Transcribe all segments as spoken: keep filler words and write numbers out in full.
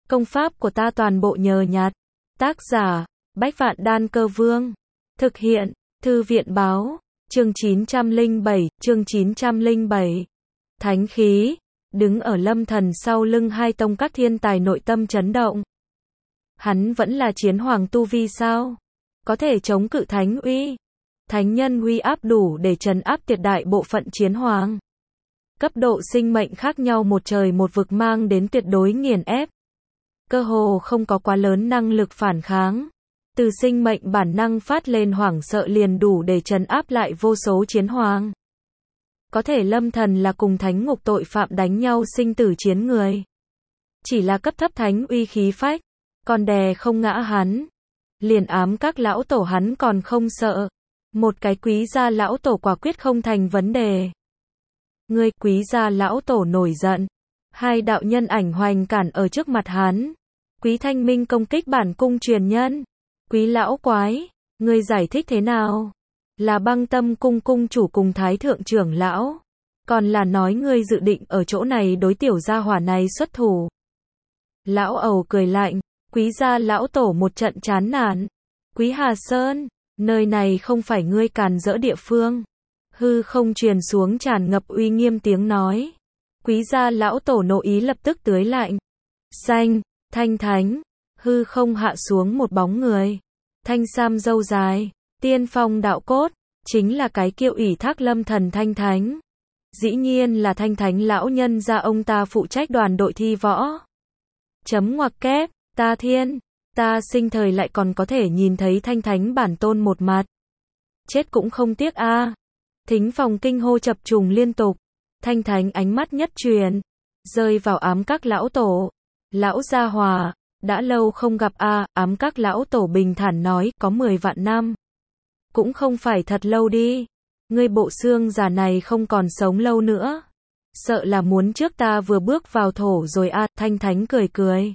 Công pháp của ta toàn bộ nhờ nhặt. Tác giả, Bách Vạn Đan Cơ Vương. Thực hiện, Thư viện Báo. Chương chín trăm lẻ bảy, chương chín trăm lẻ bảy. Thánh khí, đứng ở Lâm Thần sau lưng hai tông các thiên tài nội tâm chấn động. Hắn vẫn là chiến hoàng tu vi sao? Có thể chống cự thánh uy. Thánh nhân uy áp đủ để trấn áp tuyệt đại bộ phận chiến hoàng. Cấp độ sinh mệnh khác nhau một trời một vực mang đến tuyệt đối nghiền ép. Cơ hồ không có quá lớn năng lực phản kháng. Từ sinh mệnh bản năng phát lên hoảng sợ liền đủ để trấn áp lại vô số chiến hoàng. Có thể Lâm Thần là cùng thánh ngục tội phạm đánh nhau sinh tử chiến người. Chỉ là cấp thấp thánh uy khí phách, còn đè không ngã hắn. Liền ám các lão tổ hắn còn không sợ. Một cái quý gia lão tổ quả quyết không thành vấn đề. Ngươi quý gia lão tổ nổi giận. Hai đạo nhân ảnh hoành cản ở trước mặt hắn. Quý Thanh Minh công kích bản cung truyền nhân. Quý lão quái, ngươi giải thích thế nào? Là Băng Tâm cung cung chủ cùng thái thượng trưởng lão. Còn là nói ngươi dự định ở chỗ này đối tiểu gia hỏa này xuất thủ. Lão ẩu cười lạnh, quý gia lão tổ một trận chán nản. Quý Hà Sơn, nơi này không phải ngươi càn rỡ địa phương. Hư không truyền xuống tràn ngập uy nghiêm tiếng nói. Quý gia lão tổ nộ ý lập tức tưới lạnh. Xanh, thanh thánh, hư không hạ xuống một bóng người. Thanh sam râu dài, tiên phong đạo cốt, chính là cái kiệu ủy thác Lâm Thần thanh thánh. Dĩ nhiên là thanh thánh lão nhân gia ông ta phụ trách đoàn đội thi võ. Chấm ngoặc kép, ta thiên, ta sinh thời lại còn có thể nhìn thấy thanh thánh bản tôn một mặt. Chết cũng không tiếc a. À. Thính phòng kinh hô chập trùng liên tục. Thanh thánh ánh mắt nhất truyền, rơi vào ám các lão tổ. Lão gia hòa, đã lâu không gặp a. À, ám các lão tổ bình thản nói, có mười vạn năm. Cũng không phải thật lâu đi. Ngươi bộ xương già này không còn sống lâu nữa. Sợ là muốn trước ta vừa bước vào thổ rồi a. À, thanh thánh cười cười.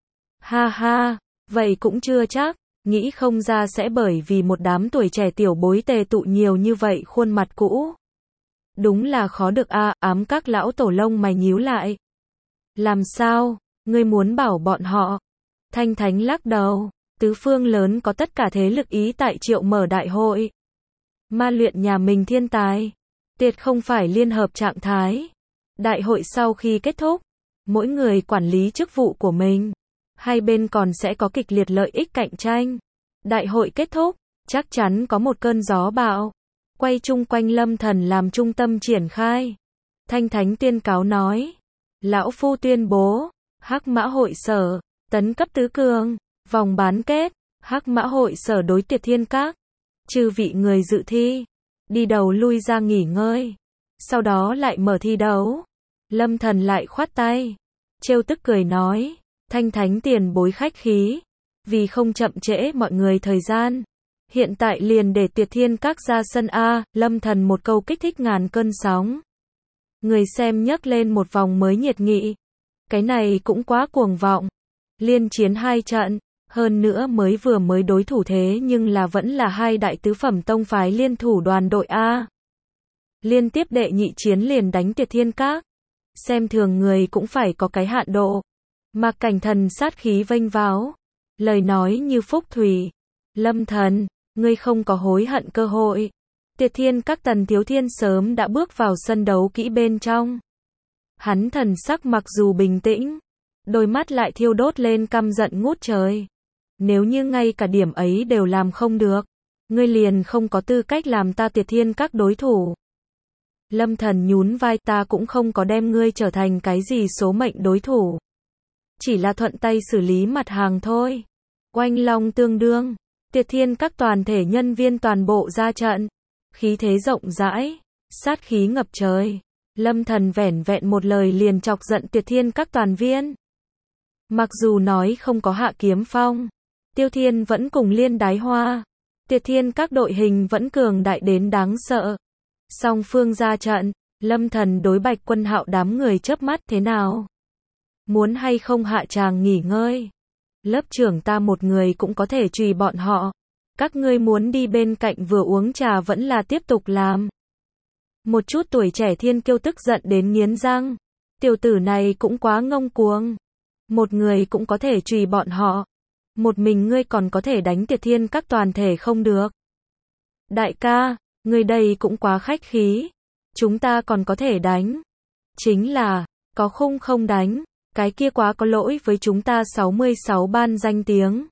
Ha ha, vậy cũng chưa chắc. Nghĩ không ra sẽ bởi vì một đám tuổi trẻ tiểu bối tề tụ nhiều như vậy khuôn mặt cũ. Đúng là khó được a. À, ám các lão tổ lông mày nhíu lại. Làm sao, ngươi muốn bảo bọn họ? Thanh thánh lắc đầu. Tứ phương lớn có tất cả thế lực ý tại triệu mở đại hội. Ma luyện nhà mình thiên tài. Tuyệt không phải liên hợp trạng thái. Đại hội sau khi kết thúc, mỗi người quản lý chức vụ của mình. Hai bên còn sẽ có kịch liệt lợi ích cạnh tranh. Đại hội kết thúc, chắc chắn có một cơn gió bão. Quay chung quanh Lâm Thần làm trung tâm triển khai. Thanh thánh tuyên cáo nói. Lão phu tuyên bố, Hắc Mã hội sở, tấn cấp tứ cường, vòng bán kết, Hắc Mã hội sở đối Tuyệt Thiên Các. Chư vị người dự thi, đi đầu lui ra nghỉ ngơi. Sau đó lại mở thi đấu. Lâm Thần lại khoát tay. Trêu tức cười nói. Thanh thánh tiền bối khách khí. Vì không chậm trễ mọi người thời gian. Hiện tại liền để Tuyệt Thiên Các ra sân A. Lâm Thần một câu kích thích ngàn cơn sóng. Người xem nhấc lên một vòng mới nhiệt nghị. Cái này cũng quá cuồng vọng. Liên chiến hai trận. Hơn nữa mới vừa mới đối thủ thế nhưng là vẫn là hai đại tứ phẩm tông phái liên thủ đoàn đội A. Liên tiếp đệ nhị chiến liền đánh Tuyệt Thiên Các. Xem thường người cũng phải có cái hạn độ. Mạc Cảnh Thần sát khí vênh váo. Lời nói như phúc thủy. Lâm Thần, ngươi không có hối hận cơ hội. Tuyệt Thiên Các Tần Thiếu Thiên sớm đã bước vào sân đấu kỹ bên trong. Hắn thần sắc mặc dù bình tĩnh, đôi mắt lại thiêu đốt lên căm giận ngút trời. Nếu như ngay cả điểm ấy đều làm không được, ngươi liền không có tư cách làm ta Tuyệt Thiên Các đối thủ. Lâm Thần nhún vai, ta cũng không có đem ngươi trở thành cái gì số mệnh đối thủ. Chỉ là thuận tay xử lý mặt hàng thôi. Oanh long tương đương, Tuyệt Thiên Các toàn thể nhân viên toàn bộ ra trận. Khí thế rộng rãi, sát khí ngập trời. Lâm Thần vẻn vẹn một lời liền chọc giận Tuyệt Thiên Các toàn viên. Mặc dù nói không có Hạ Kiếm Phong, Tiêu Thiên vẫn cùng Liên Đái Hoa. Tuyệt Thiên Các đội hình vẫn cường đại đến đáng sợ. Song phương ra trận, Lâm Thần đối Bạch Quân Hạo đám người chớp mắt, thế nào? Muốn hay không hạ tràng nghỉ ngơi? Lớp trưởng ta một người cũng có thể trùy bọn họ. Các ngươi muốn đi bên cạnh vừa uống trà vẫn là tiếp tục làm. Một chút tuổi trẻ thiên kiêu tức giận đến nghiến răng. Tiểu tử này cũng quá ngông cuồng. Một người cũng có thể trùy bọn họ. Một mình ngươi còn có thể đánh Tiệt Thiên Các toàn thể không được. Đại ca, ngươi đây cũng quá khách khí. Chúng ta còn có thể đánh. Chính là, có khung không đánh, cái kia quá có lỗi với chúng ta sáu mươi sáu ban danh tiếng.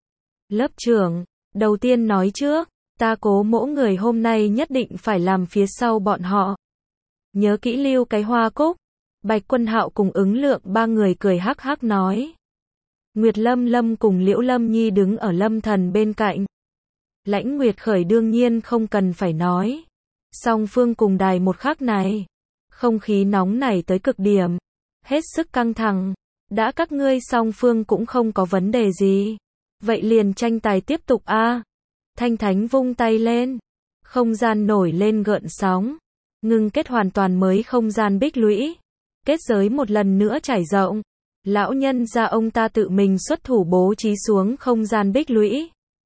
Lớp trưởng, đầu tiên nói trước, ta cố mỗ người hôm nay nhất định phải làm phía sau bọn họ. Nhớ kỹ lưu cái hoa cúc. Bạch Quân Hạo cùng Ứng Lượng ba người cười hắc hắc nói. Nguyệt Lâm Lâm cùng Liễu Lâm Nhi đứng ở Lâm Thần bên cạnh. Lãnh Nguyệt Khởi đương nhiên không cần phải nói. Song phương cùng đài một khắc này. Không khí nóng nảy tới cực điểm. Hết sức căng thẳng. Đã các ngươi song phương cũng không có vấn đề gì. Vậy liền tranh tài tiếp tục a. Thanh Thánh vung tay lên. Không gian nổi lên gợn sóng. Ngưng kết hoàn toàn mới không gian bích lũy. Kết giới một lần nữa trải rộng. Lão nhân gia ông ta tự mình xuất thủ bố trí xuống không gian bích lũy.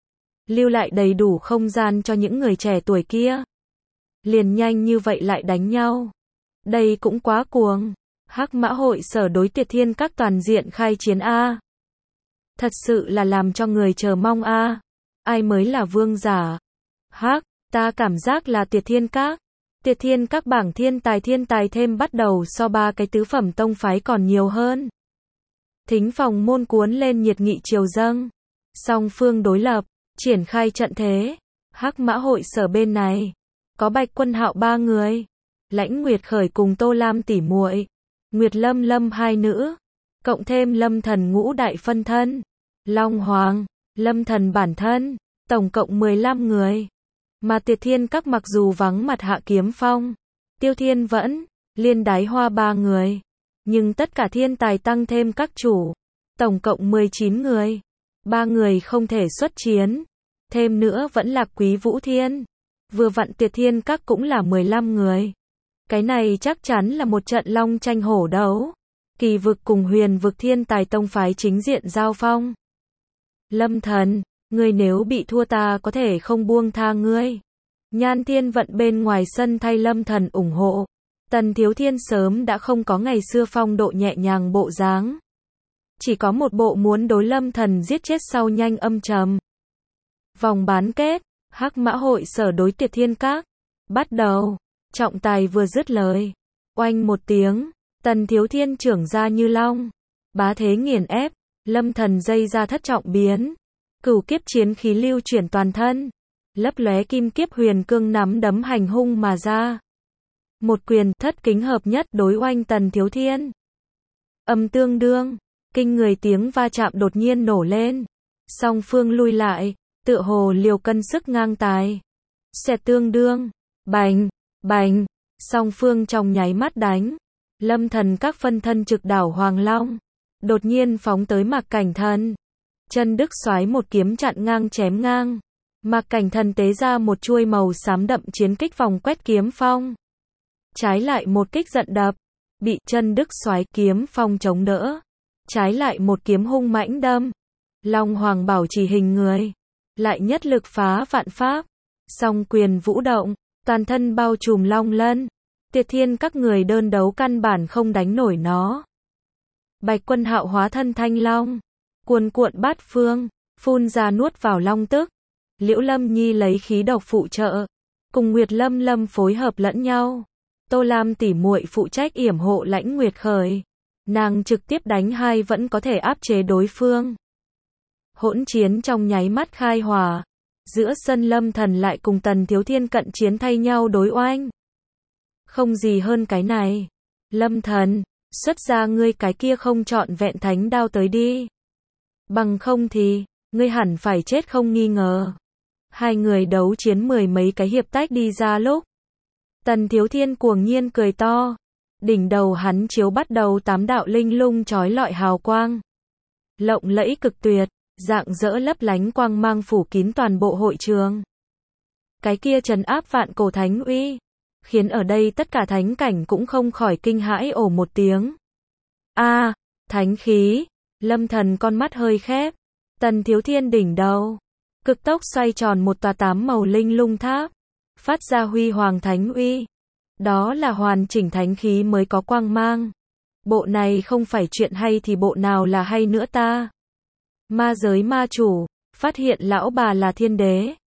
Lưu lại đầy đủ không gian cho những người trẻ tuổi kia. Liền nhanh như vậy lại đánh nhau. Đây cũng quá cuồng. Hắc Mã hội sở đối Tiệt Thiên Các toàn diện khai chiến a. Thật sự là làm cho người chờ mong a. Ai mới là vương giả? Hắc, ta cảm giác là Tiệt Thiên Các. Tiệt Thiên Các bảng thiên tài thiên tài thêm bắt đầu so ba cái tứ phẩm tông phái còn nhiều hơn. Thính phòng môn cuốn lên nhiệt nghị triều dâng. Song phương đối lập, triển khai trận thế. Hắc Mã hội sở bên này, có Bạch Quân Hạo ba người, Lãnh Nguyệt Khởi cùng Tô Lam tỷ muội, Nguyệt Lâm Lâm hai nữ, cộng thêm Lâm Thần ngũ đại phân thân, Long Hoàng, Lâm Thần bản thân, tổng cộng mười lăm người. Mà Tiệt Thiên Các mặc dù vắng mặt Hạ Kiếm Phong, Tiêu Thiên Vẫn, Liên Đái Hoa ba người, nhưng tất cả thiên tài tăng thêm các chủ, tổng cộng mười chín người. Ba người không thể xuất chiến, thêm nữa vẫn là Quý Vũ Thiên. Vừa vặn Tiệt Thiên Các cũng là mười lăm người. Cái này chắc chắn là một trận long tranh hổ đấu. Kỳ vực cùng huyền vực thiên tài tông phái chính diện giao phong. Lâm Thần, ngươi nếu bị thua ta có thể không buông tha ngươi. Nhan Thiên Vận bên ngoài sân thay Lâm Thần ủng hộ. Tần Thiếu Thiên sớm đã không có ngày xưa phong độ nhẹ nhàng bộ dáng. Chỉ có một bộ muốn đối Lâm Thần giết chết sau nhanh âm trầm. Vòng bán kết, Hắc Mã hội sở đối Tiệt Thiên Các. Bắt đầu, trọng tài vừa dứt lời. Oanh một tiếng, Tần Thiếu Thiên trưởng ra như long. Bá thế nghiền ép, Lâm Thần dây ra thất trọng biến. Cửu kiếp chiến khí lưu chuyển toàn thân. Lấp lóe kim kiếp huyền cương nắm đấm hành hung mà ra. Một quyền thất kính hợp nhất đối oanh Tần Thiếu Thiên. Âm tương đương, kinh người tiếng va chạm đột nhiên nổ lên. Song phương lui lại, tựa hồ liều cân sức ngang tài. Xẹt tương đương, bành, bành, song phương trong nháy mắt đánh. Lâm Thần các phân thân trực đảo Hoàng Long, đột nhiên phóng tới Mạc Cảnh Thần. Chân Đức xoái một kiếm chặn ngang chém ngang. Mạc Cảnh Thần tế ra một chuôi màu xám đậm chiến kích vòng quét kiếm phong. Trái lại một kích giận đập, bị Chân Đức xoái kiếm phong chống đỡ. Trái lại một kiếm hung mãnh đâm. Long Hoàng bảo trì hình người, lại nhất lực phá vạn pháp. Song quyền vũ động, toàn thân bao trùm long lân. Tiệt Thiên Các người đơn đấu căn bản không đánh nổi nó. Bạch Quân Hạo hóa thân thanh long, cuồn cuộn bát phương, phun ra nuốt vào long tức. Liễu Lâm Nhi lấy khí độc phụ trợ, cùng Nguyệt Lâm Lâm phối hợp lẫn nhau. Tô Lam tỷ muội phụ trách yểm hộ Lãnh Nguyệt Khởi. Nàng trực tiếp đánh hai vẫn có thể áp chế đối phương. Hỗn chiến trong nháy mắt khai hỏa. Giữa sân Lâm Thần lại cùng Tần Thiếu Thiên cận chiến thay nhau đối oanh. Không gì hơn cái này. Lâm Thần, xuất ra ngươi cái kia không trọn vẹn thánh đao tới đi. Bằng không thì, ngươi hẳn phải chết không nghi ngờ. Hai người đấu chiến mười mấy cái hiệp tách đi ra lúc. Tần Thiếu Thiên cuồng nhiên cười to. Đỉnh đầu hắn chiếu bắt đầu tám đạo linh lung chói lọi hào quang. Lộng lẫy cực tuyệt, dạng dỡ lấp lánh quang mang phủ kín toàn bộ hội trường. Cái kia trấn áp vạn cổ thánh uy, khiến ở đây tất cả thánh cảnh cũng không khỏi kinh hãi ồ một tiếng. A, à, thánh khí. Lâm Thần con mắt hơi khép. Tần Thiếu Thiên đỉnh đầu, cực tốc xoay tròn một tòa tám màu linh lung tháp, phát ra huy hoàng thánh uy. Đó là hoàn chỉnh thánh khí mới có quang mang. Bộ này không phải chuyện hay thì bộ nào là hay nữa ta? Ma giới ma chủ, phát hiện lão bà là thiên đế.